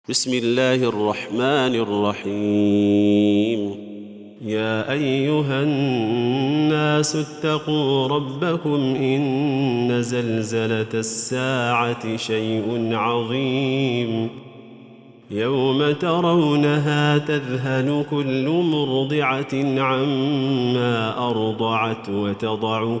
بسم الله الرحمن الرحيم. يا أيها الناس اتقوا ربكم إن زلزلة الساعة شيء عظيم يوم ترونها تذهل كل مرضعة عما أرضعت وتضع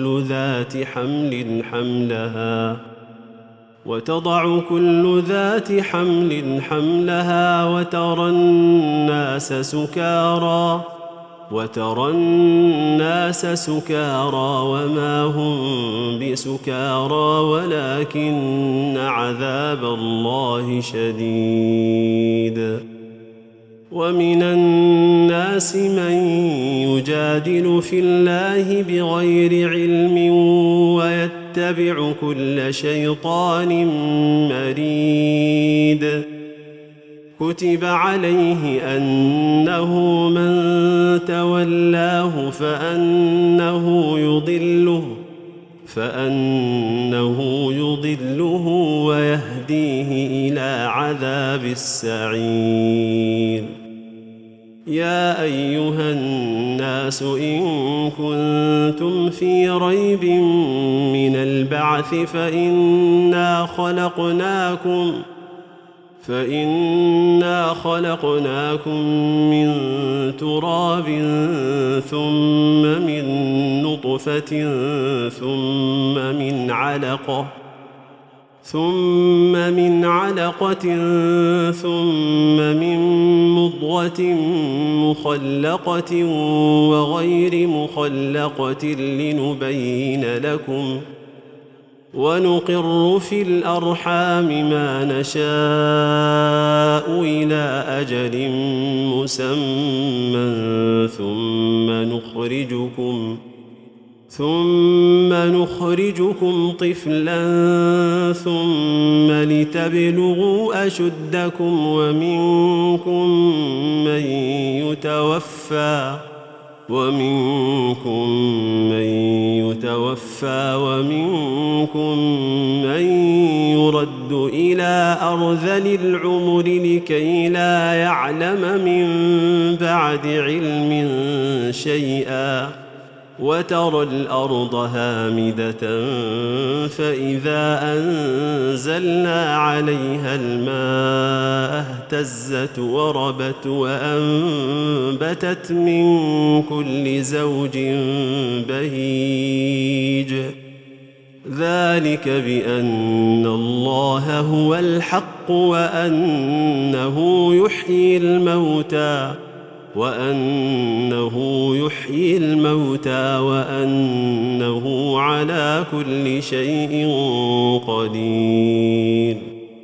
كل ذات حمل حملها وترى الناس سكارى وما هم بسكارى ولكن عذاب الله شديد. ومن الناس من يجادل في الله بغير علم ويتبع كل شيطان مريد. كتب عليه أنه من تولاه فأنه يضله ويهديه إلى عذاب السعير. يا أيها الناس إن كنتم في ريب من البعث فإنا خلقناكم من تراب ثم من نطفة ثم من علقة ثم من مضغة مخلقة وغير مخلقة لنبين لكم ونقر في الأرحام ما نشاء إلى أجل مسمى ثم نخرجكم طفلا ثم لتبلغوا أشدكم ومنكم من يتوفى ومنكم من يرد إلى أرذل العمر لكي لا يعلم من بعد علم شيئا. وترى الأرض هامدة فإذا أنزلنا عليها الماء اهتزت وربت وأنبتت من كل زوج بهيج. ذلك بأن الله هو الحق وأنه يحيي الموتى وأنه على كل شيء قدير.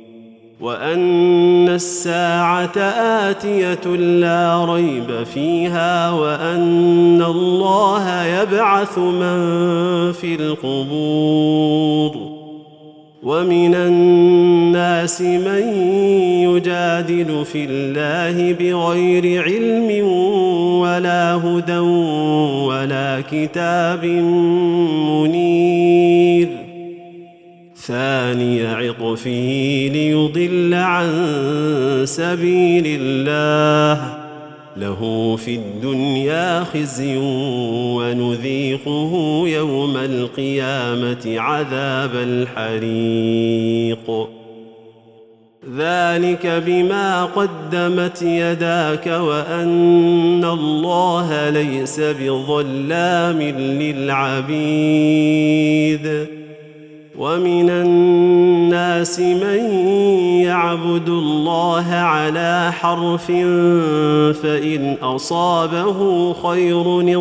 وأن الساعة آتية لا ريب فيها وأن الله يبعث من في القبور. ومن الناس من يجادل في الله بغير علم ولا هدى ولا كتاب منير. ثاني عطفه ليضل عن سبيل الله له في الدنيا خزي ونذيقه يوم القيامة عذاب الحريق. ذلك بما قدمت يداك وأن الله ليس بظلام للعبيد. ومن الناس من يعبد الله على حرف فإن أصابه خير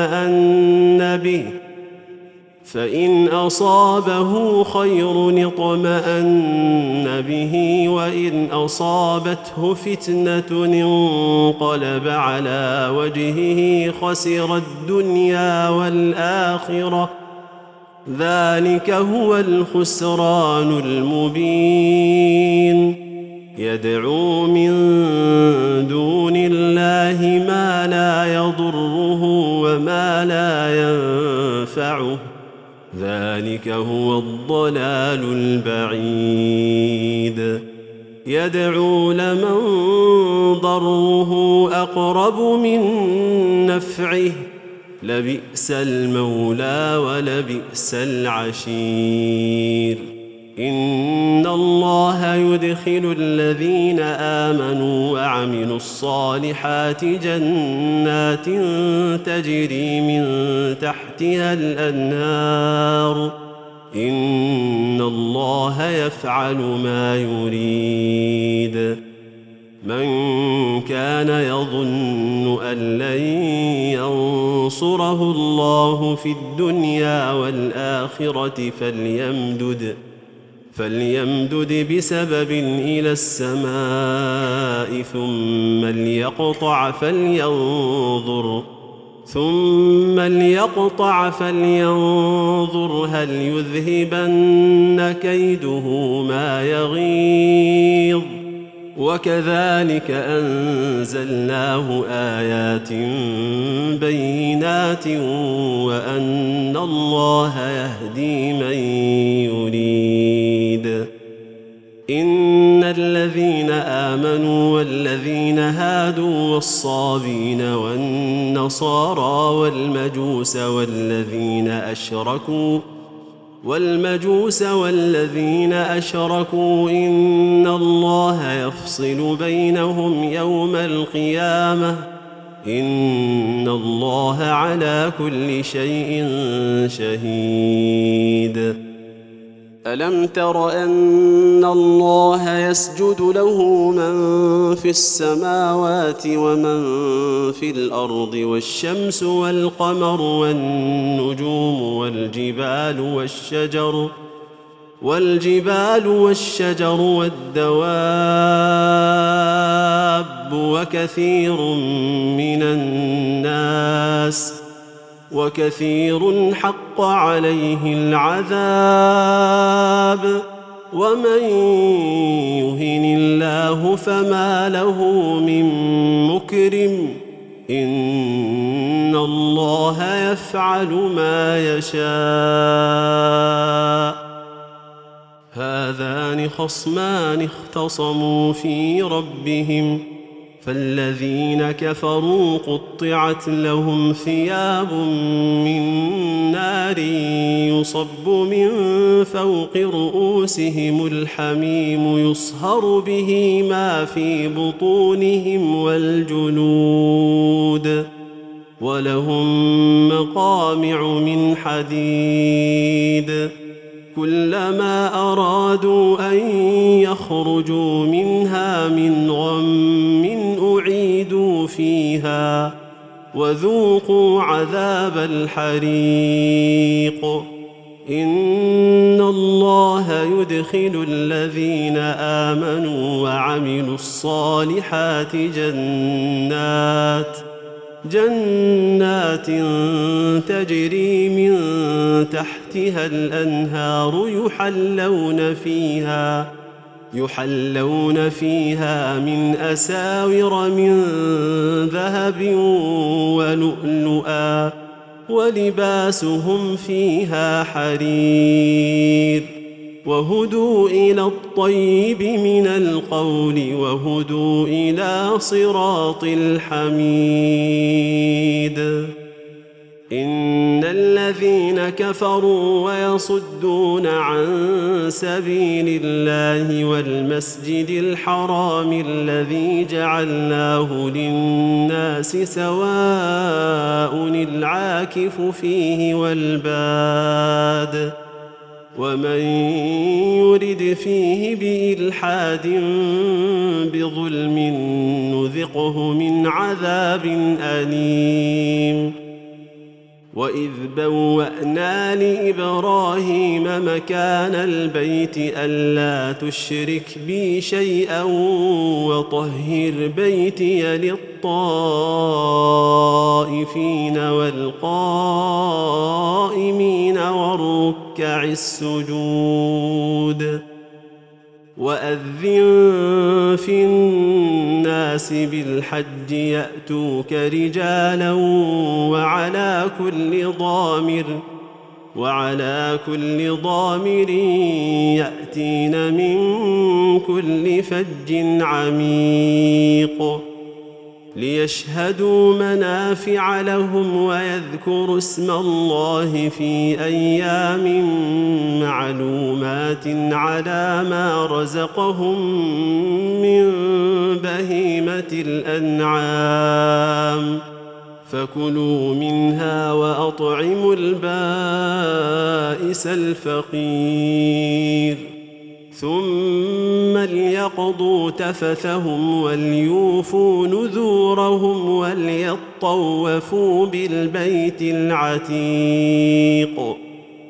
اطمأن به وإن أصابته فتنة انقلب على وجهه خسر الدنيا والآخرة. ذلك هو الخسران المبين. يدعو من دون الله ما لا يضره وما لا ينفعه ذلك هو الضلال البعيد. يدعو لمن ضره أقرب من نفعه لبئس المولى ولبئس العشير إن الله يدخل الذين آمنوا وعملوا الصالحات جنات تجري من تحتها الأنهار إن الله يفعل ما يريد من كان يظن أن لن ينصره الله في الدنيا والآخرة فليمدد بسبب إلى السماء ثم ليقطع فلينظر هل يذهبن كيده ما يغيظ وكذلك أنزلناه آيات بينات وأن الله يهدي من يريد إن الذين آمنوا والذين هادوا والصابين والنصارى والمجوس والذين أشركوا إن الله يفصل بينهم يوم القيامة إن الله على كل شيء شهيد ألم تر أن الله يسجد له من في السماوات ومن في الأرض والشمس والقمر والنجوم والجبال والشجر والدواب وكثير حق عليه العذاب ومن يهن الله فما له من مكرم إن الله يفعل ما يشاء هذان خصمان اختصموا في ربهم فالذين كفروا قطعت لهم ثياب من نار يصب من فوق رؤوسهم الحميم يصهر به ما في بطونهم والجلود ولهم مقامع من حديد كلما أرادوا أن يخرجوا منها من غم أعيدوا فيها وذوقوا عذاب الحريق إن الله يدخل الذين آمنوا وعملوا الصالحات جنات تجري من تحتها الأنهار يحلون فيها من أساور من ذهب ولؤلؤا ولباسهم فيها حرير وهدوا إلى الطيب من القول وهدوا إلى صراط الحميد إن الذين كفروا ويصدون عن سبيل الله والمسجد الحرام الذي جعلناه للناس سواء العاكف فيه والباد ومن يرد فيه بإلحاد بظلم نذقه من عذاب أليم وإذ بوأنا لإبراهيم مكان البيت ألا تشرك بي شيئا وطهر بيتي للطائفين والقائمين والركع السجود وأذن في الناس بالحج يأتوك رجالا وعلى كل ضامر يأتين من كل فج عميق ليشهدوا منافع لهم ويذكروا اسم الله في أيام معلومات على ما رزقهم من بهيمة الأنعام فكلوا منها وأطعموا البائس الفقير ثم ليقضوا تفثهم وليوفوا نذورهم وليطوفوا بالبيت العتيق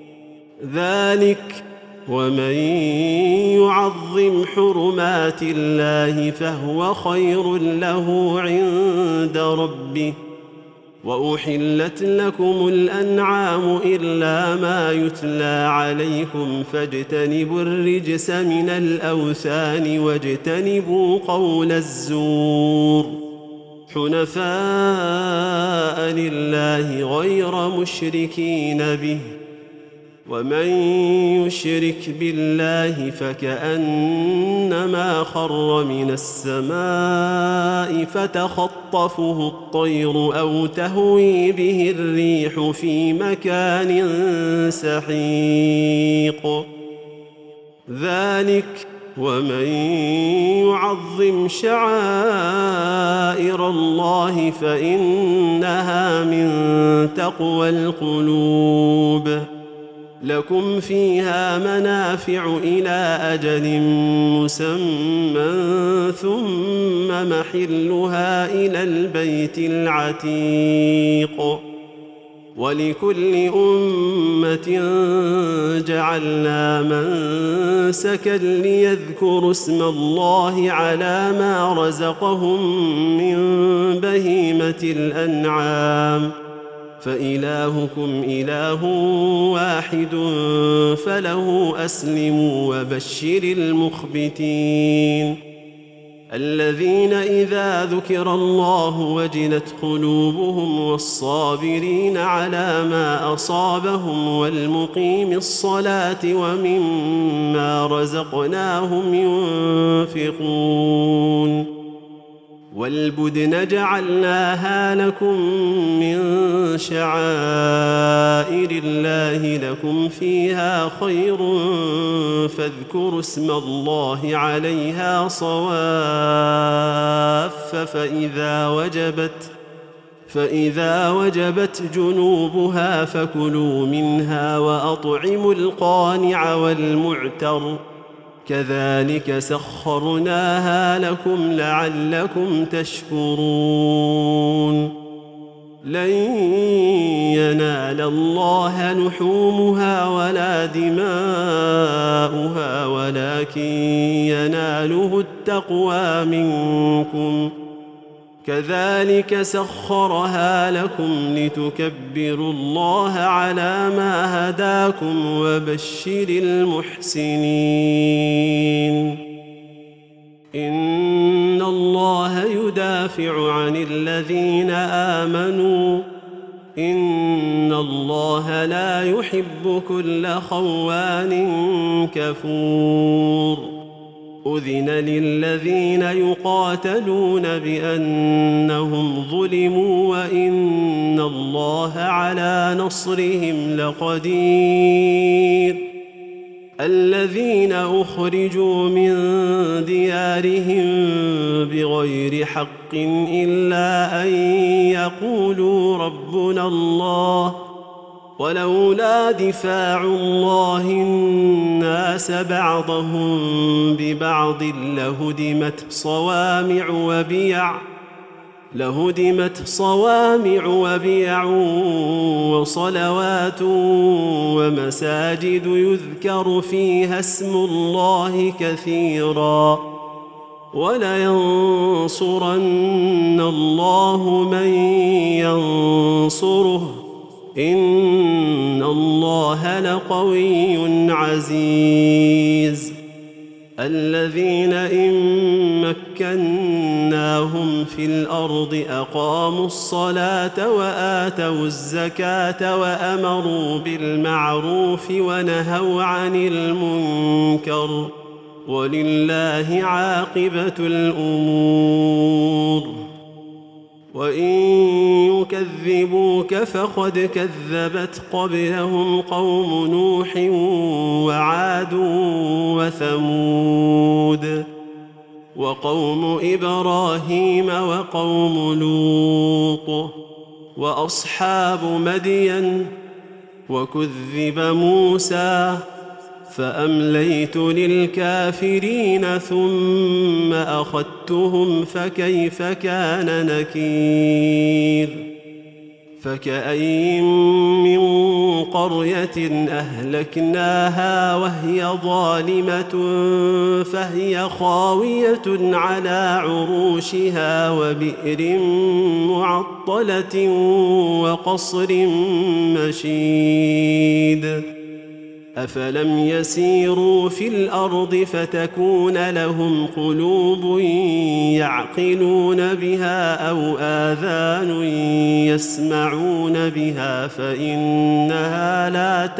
ذلك ومن يعظم حرمات الله فهو خير له عند ربه وأحلت لكم الأنعام إلا ما يتلى عليكم فاجتنبوا الرجس من الأوثان واجتنبوا قول الزور حنفاء لله غير مشركين به ومن يشرك بالله فكأنما خر من السماء فتخطفه الطير أو تهوي به الريح في مكان سحيق ذلك ومن يعظم شعائر الله فإنها من تقوى القلوب لكم فيها منافع إلى أجل مسمى ثم محلها إلى البيت العتيق ولكل أمة جعلنا منسكا ليذكروا اسم الله على ما رزقهم من بهيمة الأنعام فإلهكم إله واحد فله أسلموا وبشر المخبتين الذين إذا ذكر الله وجلت قلوبهم والصابرين على ما أصابهم والمقيم الصلاة ومما رزقناهم ينفقون والبدن جعلناها لكم من شعائر الله لكم فيها خير فاذكروا اسم الله عليها صواف فإذا وجبت جنوبها فكلوا منها وأطعموا القانع والمعتر كذلك سخرناها لكم لعلكم تشكرون لن ينال الله لحومها ولا دماؤها ولكن يناله التقوى منكم كذلك سخرها لكم لتكبروا الله على ما هداكم وبشر المحسنين إن الله يدافع عن الذين آمنوا إن الله لا يحب كل خوان كفور أذن للذين يقاتلون بأنهم ظلموا وإن الله على نصرهم لقدير الذين أخرجوا من ديارهم بغير حق إلا أن يقولوا ربنا الله ولولا دفاع الله الناس بعضهم ببعض لهدمت صوامع وبيع وصلوات ومساجد يذكر فيها اسم الله كثيرا ولينصرن الله من ينصره إن الله لقوي عزيز الذين إن مكناهم في الأرض أقاموا الصلاة وآتوا الزكاة وأمروا بالمعروف ونهوا عن المنكر ولله عاقبة الأمور. وإن يكذبوك فقد كذبت قبلهم قوم نوح وعاد وثمود وقوم إبراهيم وقوم لوط وأصحاب مدين وكذب موسى فأمليت للكافرين ثم أخذتهم فكيف كان نكير. فكأين من قرية أهلكناها وهي ظالمة فهي خاوية على عروشها وبئر معطلة وقصر مشيد. أفلم يسيروا في الأرض فتكون لهم قلوب يعقلون بها أو آذان يسمعون بها فإنها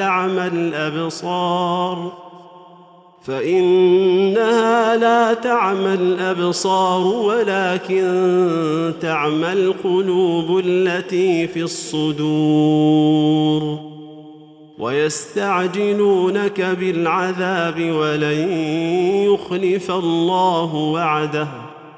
لا تعمى الأبصار ولكن تعمى القلوب التي في الصدور. ويستعجلونك بالعذاب ولن يخلف الله وعده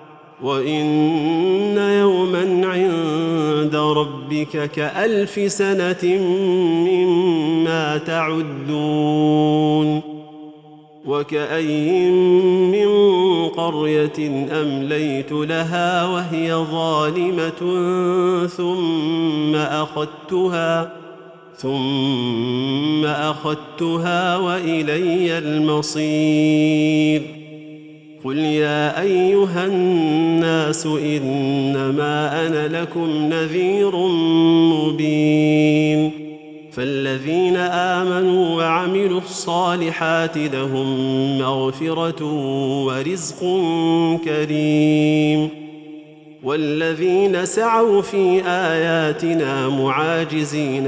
وإن يوما عند ربك كألف سنة مما تعدون. وكأين من قرية أمليت لها وهي ظالمة ثم أخذتها وإلي المصير. قل يا أيها الناس إنما أنا لكم نذير مبين. فالذين آمنوا وعملوا الصالحات لهم مغفرة ورزق كريم. والذين سعوا في آياتنا معاجزين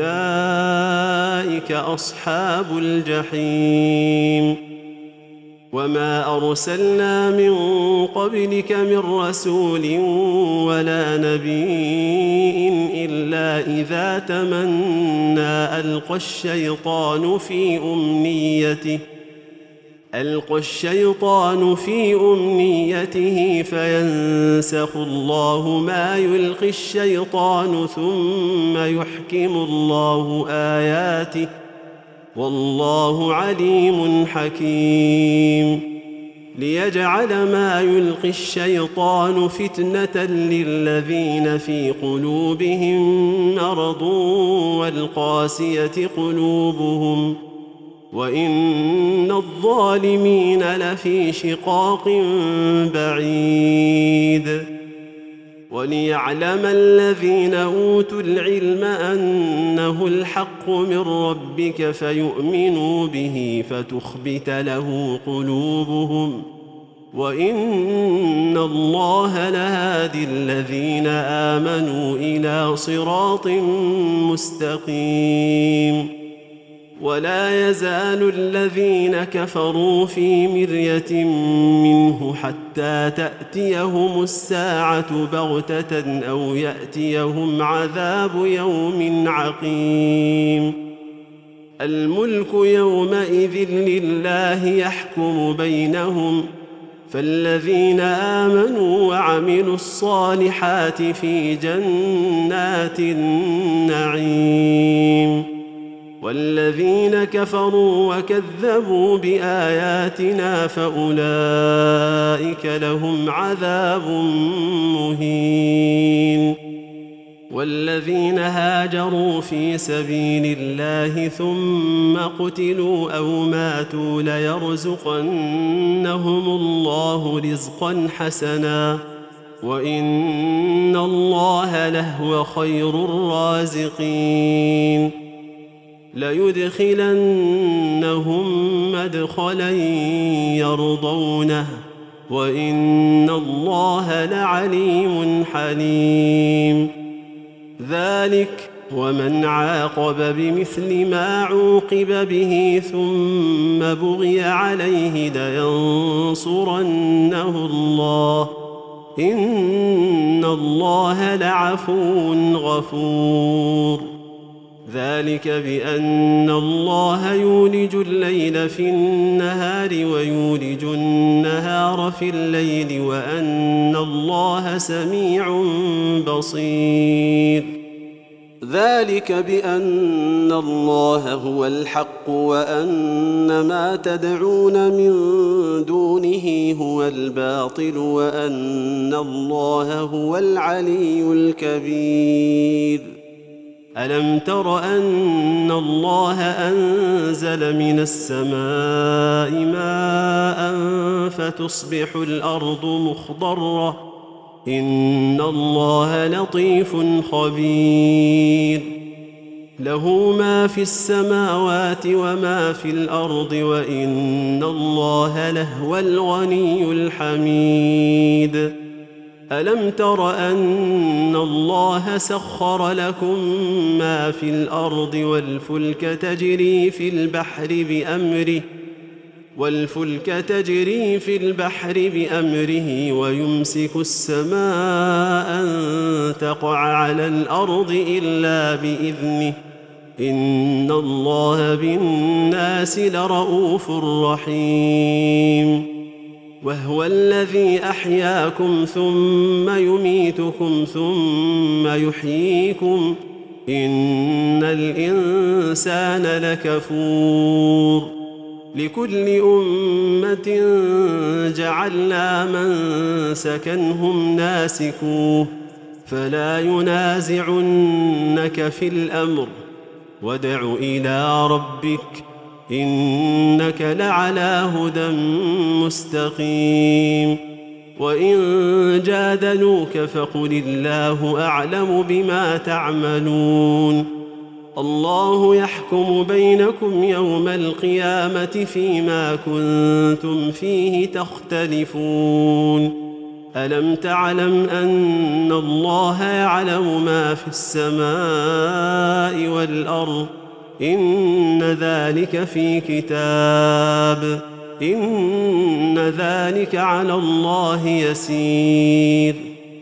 أولئك أصحاب الجحيم. وما أرسلنا من قبلك من رسول ولا نبي إلا إذا تمنى ألقى الشيطان في أمنيته فينسخ الله ما يلقي الشيطان ثم يحكم الله آياته والله عليم حكيم. ليجعل ما يلقي الشيطان فتنة للذين في قلوبهم مرض والقاسية قلوبهم وإن الظالمين لفي شقاق بعيد. وليعلم الذين أوتوا العلم أنه الحق من ربك فيؤمنوا به فتخبت له قلوبهم وإن الله لهادي الذين آمنوا إلى صراط مستقيم. ولا يزال الذين كفروا في مرية منه حتى تأتيهم الساعة بغتة أو يأتيهم عذاب يوم عقيم. الملك يومئذ لله يحكم بينهم فالذين آمنوا وعملوا الصالحات في جنات النعيم. والذين كفروا وكذبوا بآياتنا فأولئك لهم عذاب مهين. والذين هاجروا في سبيل الله ثم قتلوا أو ماتوا ليرزقنهم الله رزقا حسنا وإن الله لهو خير الرازقين. ليدخلنهم مدخلا يرضونه وإن الله لعليم حليم. ذلك ومن عاقب بمثل ما عوقب به ثم بغي عليه لينصرنه الله إن الله لعفو غفور. ذلك بأن الله يولج الليل في النهار ويولج النهار في الليل وأن الله سميع بصير. ذلك بأن الله هو الحق وأن ما تدعون من دونه هو الباطل وأن الله هو العلي الكبير. ألم تر أن الله أنزل من السماء ماء فتصبح الأرض مخضرة إن الله لطيف خبير. له ما في السماوات وما في الأرض وإن الله لهو الغني الحميد. ألم تر أن الله سخر لكم ما في الأرض والفلك تجري في البحر بأمره ويمسك السماء أن تقع على الأرض إلا بإذنه إن الله بالناس لرؤوف رحيم. وهو الذي أحياكم ثم يميتكم ثم يحييكم إن الإنسان لكفور. لكل أمة جعلنا منسكا هم ناسكوه فلا ينازعنك في الأمر وادع إلى ربك إنك لعلى هدى مستقيم. وإن جادلوك فقل الله أعلم بما تعملون. الله يحكم بينكم يوم القيامة فيما كنتم فيه تختلفون. ألم تعلم أن الله يعلم ما في السماء والأرض إن ذلك في كتاب إن ذلك على الله يسير.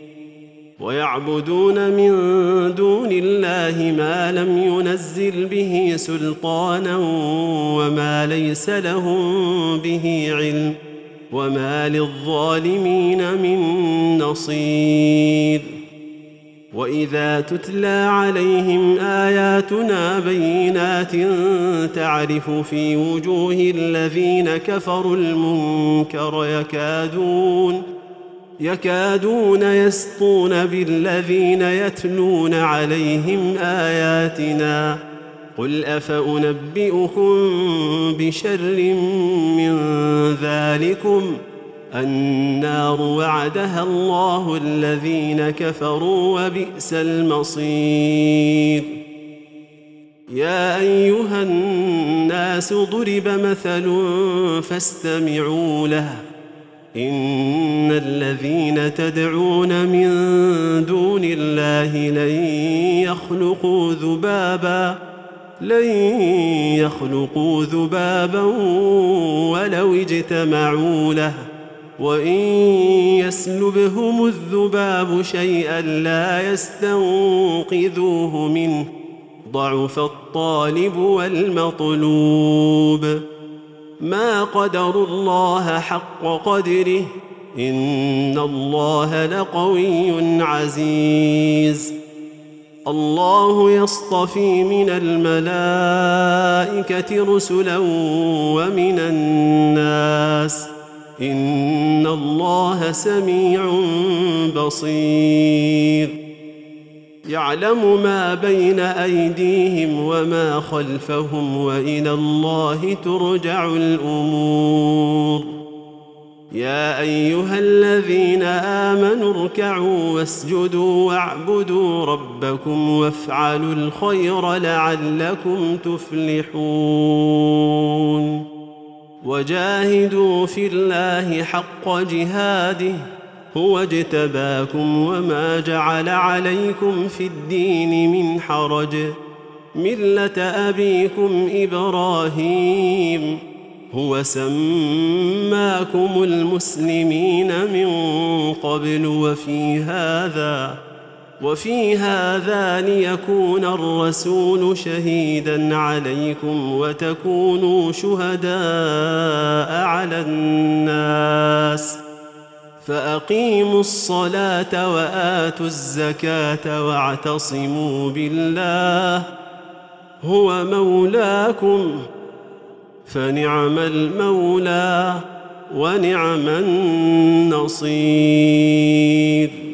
ويعبدون من دون الله ما لم ينزل به سلطانا وما ليس لهم به علم وما للظالمين من نصير. وإذا تتلى عليهم آياتنا بينات تعرف في وجوه الذين كفروا المنكر يكادون يسطون بالذين يتلون عليهم آياتنا قل أفأنبئكم بشر من ذلكم النار وعدها الله الذين كفروا وبئس المصير. يا أيها الناس ضرب مثل فاستمعوا له إن الذين تدعون من دون الله لن يخلقوا ذبابا ولو اجتمعوا له وإن يسلبهم الذباب شيئا لا يستنقذوه منه ضعف الطالب والمطلوب. ما قدروا الله حق قدره إن الله لقوي عزيز. الله يصطفي من الملائكة رسلا ومن الناس إن الله سميع بصير. يعلم ما بين أيديهم وما خلفهم وإلى الله ترجع الأمور. يا أيها الذين آمنوا اركعوا واسجدوا واعبدوا ربكم وافعلوا الخير لعلكم تفلحون وجاهدوا في الله حق جهاده هو اجتباكم وما جعل عليكم في الدين من حرج ملة أبيكم إبراهيم هو سماكم المسلمين من قبل وفي هذا ليكون الرسول شهيدا عليكم وتكونوا شهداء على الناس فأقيموا الصلاة وآتوا الزكاة واعتصموا بالله هو مولاكم فنعم المولى ونعم النصير.